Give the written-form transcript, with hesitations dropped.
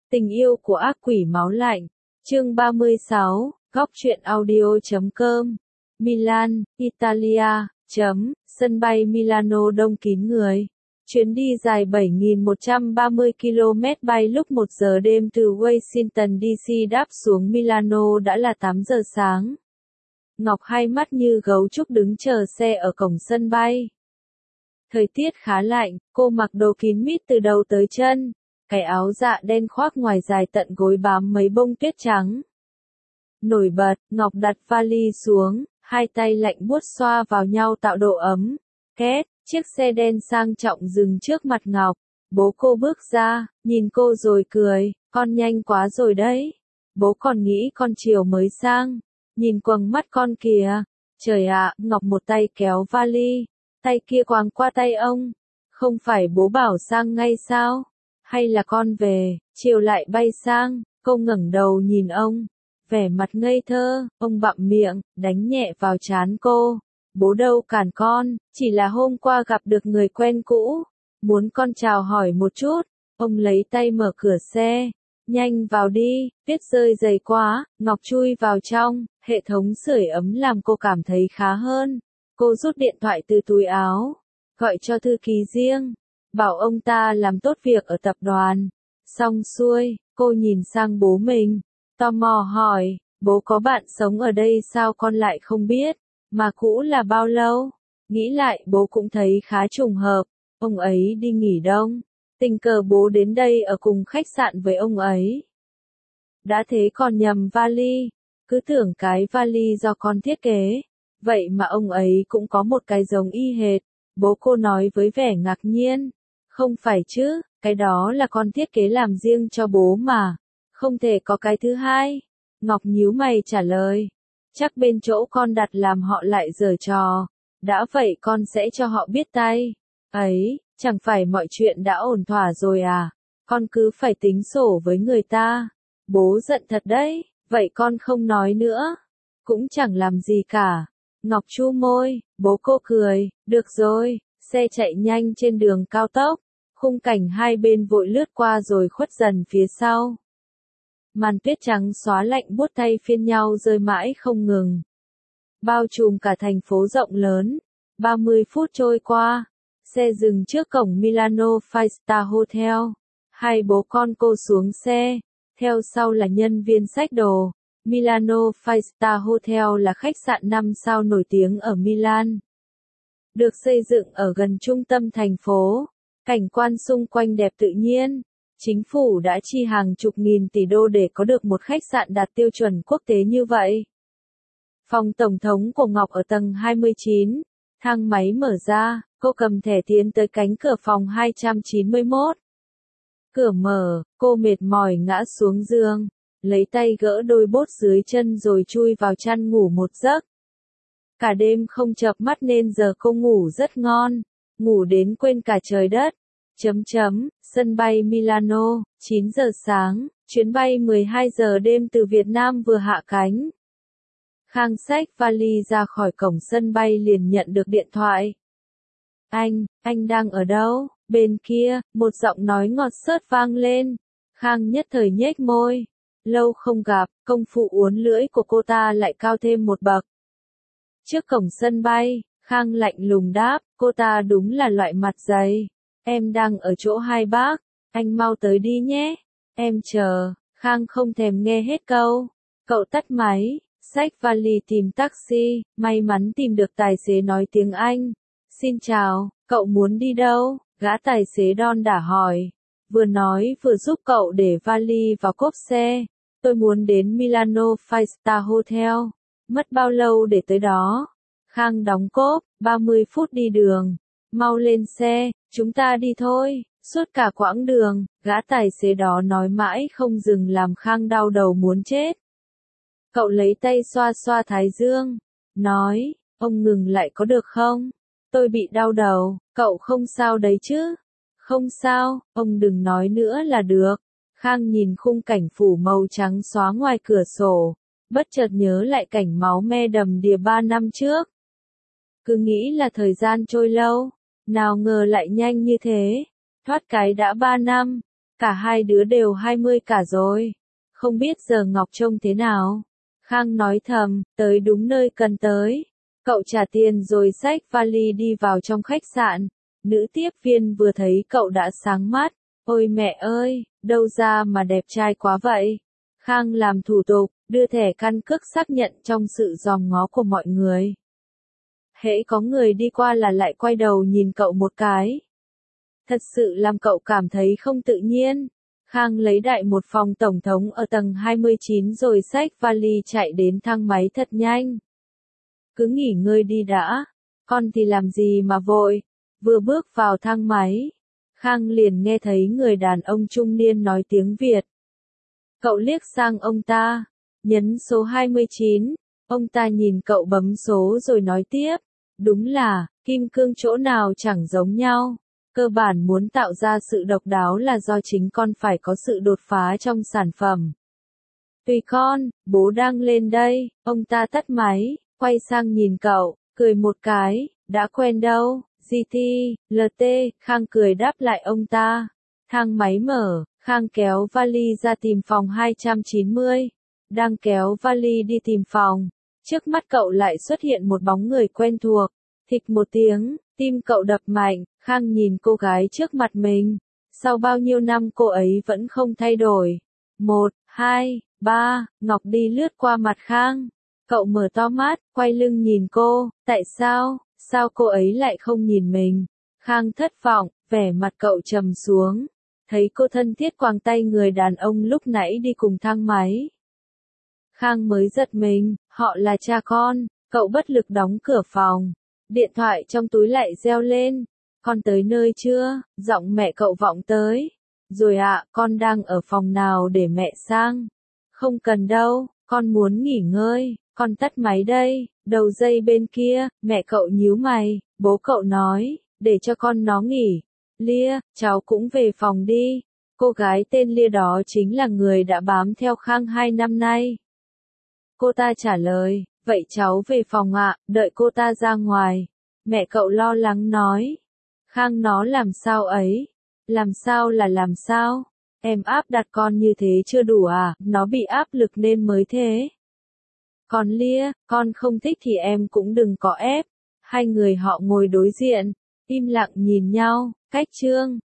Tình yêu của ác quỷ máu lạnh. Chương 36, góc truyện audio.com. Milan, Italia. Sân bay Milano đông kín người. Chuyến đi dài 7.130 km bay lúc 1 giờ đêm từ Washington DC đáp xuống Milano đã là 8 giờ sáng. Ngọc hai mắt như gấu trúc đứng chờ xe ở cổng sân bay. Thời tiết khá lạnh, cô mặc đồ kín mít từ đầu tới chân. Cái áo dạ đen khoác ngoài dài tận gối bám mấy bông tuyết trắng. Nổi bật, Ngọc đặt vali xuống, hai tay lạnh buốt xoa vào nhau tạo độ ấm. Két, chiếc xe đen sang trọng dừng trước mặt Ngọc. Bố cô bước ra, nhìn cô rồi cười, con nhanh quá rồi đấy. Bố còn nghĩ con chiều mới sang. Nhìn quầng mắt con kìa. Trời ạ, Ngọc một tay kéo vali, tay kia quàng qua tay ông. Không phải bố bảo sang ngay sao? Hay là con về, chiều lại bay sang? Cô ngẩng đầu nhìn ông, vẻ mặt ngây thơ. Ông bặm miệng, đánh nhẹ vào trán cô. Bố đâu cản con, chỉ là hôm qua gặp được người quen cũ, muốn con chào hỏi một chút. Ông lấy tay mở cửa xe. Nhanh vào đi, tuyết rơi dày quá. Ngọc chui vào trong, hệ thống sưởi ấm làm cô cảm thấy khá hơn. Cô rút điện thoại từ túi áo, gọi cho thư ký riêng, bảo ông ta làm tốt việc ở tập đoàn. Xong xuôi, cô nhìn sang bố mình, tò mò hỏi, bố có bạn sống ở đây sao con lại không biết, mà cũ là bao lâu? Nghĩ lại bố cũng thấy khá trùng hợp, ông ấy đi nghỉ đông, tình cờ bố đến đây ở cùng khách sạn với ông ấy. Đã thế còn nhầm vali, cứ tưởng cái vali do con thiết kế, vậy mà ông ấy cũng có một cái giống y hệt. Bố cô nói với vẻ ngạc nhiên, không phải chứ, cái đó là con thiết kế làm riêng cho bố mà, không thể có cái thứ hai. Ngọc nhíu mày trả lời, chắc bên chỗ con đặt làm họ lại giở trò, đã vậy con sẽ cho họ biết tay. Ấy, chẳng phải mọi chuyện đã ổn thỏa rồi à, con cứ phải tính sổ với người ta. Bố giận thật đấy, vậy con không nói nữa, cũng chẳng làm gì cả. Ngọc chu môi, bố cô cười, được rồi, xe chạy nhanh trên đường cao tốc, khung cảnh hai bên vội lướt qua rồi khuất dần phía sau. Màn tuyết trắng xóa lạnh buốt thay phiên nhau rơi mãi không ngừng, bao trùm cả thành phố rộng lớn. 30 phút trôi qua, xe dừng trước cổng Milano Five Star Hotel. Hai bố con cô xuống xe, theo sau là nhân viên xách đồ. Milano Five Star Hotel là khách sạn 5 sao nổi tiếng ở Milan. Được xây dựng ở gần trung tâm thành phố, cảnh quan xung quanh đẹp tự nhiên. Chính phủ đã chi hàng chục nghìn tỷ đô để có được một khách sạn đạt tiêu chuẩn quốc tế như vậy. Phòng tổng thống của Ngọc ở tầng 29, thang máy mở ra, cô cầm thẻ tiến tới cánh cửa phòng 291. Cửa mở, cô mệt mỏi ngã xuống giường, lấy tay gỡ đôi bốt dưới chân rồi chui vào chăn ngủ một giấc. Cả đêm không chợp mắt nên giờ cô ngủ rất ngon, ngủ đến quên cả trời đất. Sân bay Milano, 9 giờ sáng, chuyến bay 12 giờ đêm từ Việt Nam vừa hạ cánh. Khang xách vali ra khỏi cổng sân bay liền nhận được điện thoại. Anh đang ở đâu? Bên kia, một giọng nói ngọt xớt vang lên. Khang nhất thời nhếch môi. Lâu không gặp, công phu uốn lưỡi của cô ta lại cao thêm một bậc. Trước cổng sân bay, Khang lạnh lùng đáp, cô ta đúng là loại mặt dày. Em đang ở chỗ hai bác, anh mau tới đi nhé. Em chờ. Khang không thèm nghe hết câu. Cậu tắt máy, xách vali tìm taxi, may mắn tìm được tài xế nói tiếng Anh. Xin chào, cậu muốn đi đâu? Gã tài xế đon đả hỏi. Vừa nói vừa giúp cậu để vali vào cốp xe. Tôi muốn đến Milano Five Star Hotel. Mất bao lâu để tới đó? Khang đóng cốp, 30 phút đi đường. Mau lên xe, chúng ta đi thôi. Suốt cả quãng đường, gã tài xế đó nói mãi không dừng làm Khang đau đầu muốn chết. Cậu lấy tay xoa xoa thái dương, nói, ông ngừng lại có được không? Tôi bị đau đầu, cậu không sao đấy chứ? Không sao, ông đừng nói nữa là được. Khang nhìn khung cảnh phủ màu trắng xóa ngoài cửa sổ, bất chợt nhớ lại cảnh máu me đầm đìa 3 năm trước. Cứ nghĩ là thời gian trôi lâu, nào ngờ lại nhanh như thế, thoát cái đã 3 năm. Cả hai đứa đều 20 cả rồi. Không biết giờ Ngọc trông thế nào? Khang nói thầm, tới đúng nơi cần tới. Cậu trả tiền rồi xách vali đi vào trong khách sạn. Nữ tiếp viên vừa thấy cậu đã sáng mắt. Ôi mẹ ơi, đâu ra mà đẹp trai quá vậy? Khang làm thủ tục, đưa thẻ căn cước xác nhận trong sự dòm ngó của mọi người. Hễ có người đi qua là lại quay đầu nhìn cậu một cái. Thật sự làm cậu cảm thấy không tự nhiên. Khang lấy đại một phòng tổng thống ở tầng 29 rồi xách vali chạy đến thang máy thật nhanh. Cứ nghỉ ngơi đi đã. Con thì làm gì mà vội. Vừa bước vào thang máy, Khang liền nghe thấy người đàn ông trung niên nói tiếng Việt. Cậu liếc sang ông ta, nhấn số 29, ông ta nhìn cậu bấm số rồi nói tiếp, đúng là, kim cương chỗ nào chẳng giống nhau, cơ bản muốn tạo ra sự độc đáo là do chính con phải có sự đột phá trong sản phẩm. Tùy con, bố đang lên đây, ông ta tắt máy, quay sang nhìn cậu, cười một cái, đã quen đâu, GT, LT, Khang cười đáp lại ông ta. Thang máy mở, Khang kéo vali ra tìm phòng 290. Đang kéo vali đi tìm phòng, trước mắt cậu lại xuất hiện một bóng người quen thuộc. Thịch một tiếng, tim cậu đập mạnh, Khang nhìn cô gái trước mặt mình. Sau bao nhiêu năm cô ấy vẫn không thay đổi. 1, 2, 3, Ngọc đi lướt qua mặt Khang. Cậu mở to mắt, quay lưng nhìn cô, tại sao? Sao cô ấy lại không nhìn mình? Khang thất vọng, vẻ mặt cậu trầm xuống. Thấy cô thân thiết quàng tay người đàn ông lúc nãy đi cùng thang máy. Khang mới giật mình, họ là cha con, cậu bất lực đóng cửa phòng. Điện thoại trong túi lại reo lên. Con tới nơi chưa? Giọng mẹ cậu vọng tới. Rồi ạ, con đang ở phòng nào để mẹ sang? Không cần đâu, con muốn nghỉ ngơi, con tắt máy đây. Đầu dây bên kia, mẹ cậu nhíu mày, bố cậu nói, để cho con nó nghỉ. Lia, cháu cũng về phòng đi. Cô gái tên Lia đó chính là người đã bám theo Khang 2 năm nay. Cô ta trả lời, vậy cháu về phòng ạ, đợi cô ta ra ngoài. Mẹ cậu lo lắng nói. Khang nó làm sao ấy? Làm sao là làm sao? Em áp đặt con như thế chưa đủ à? Nó bị áp lực nên mới thế. Còn Lia, con không thích thì em cũng đừng có ép. Hai người họ ngồi đối diện, im lặng nhìn nhau, cách chương.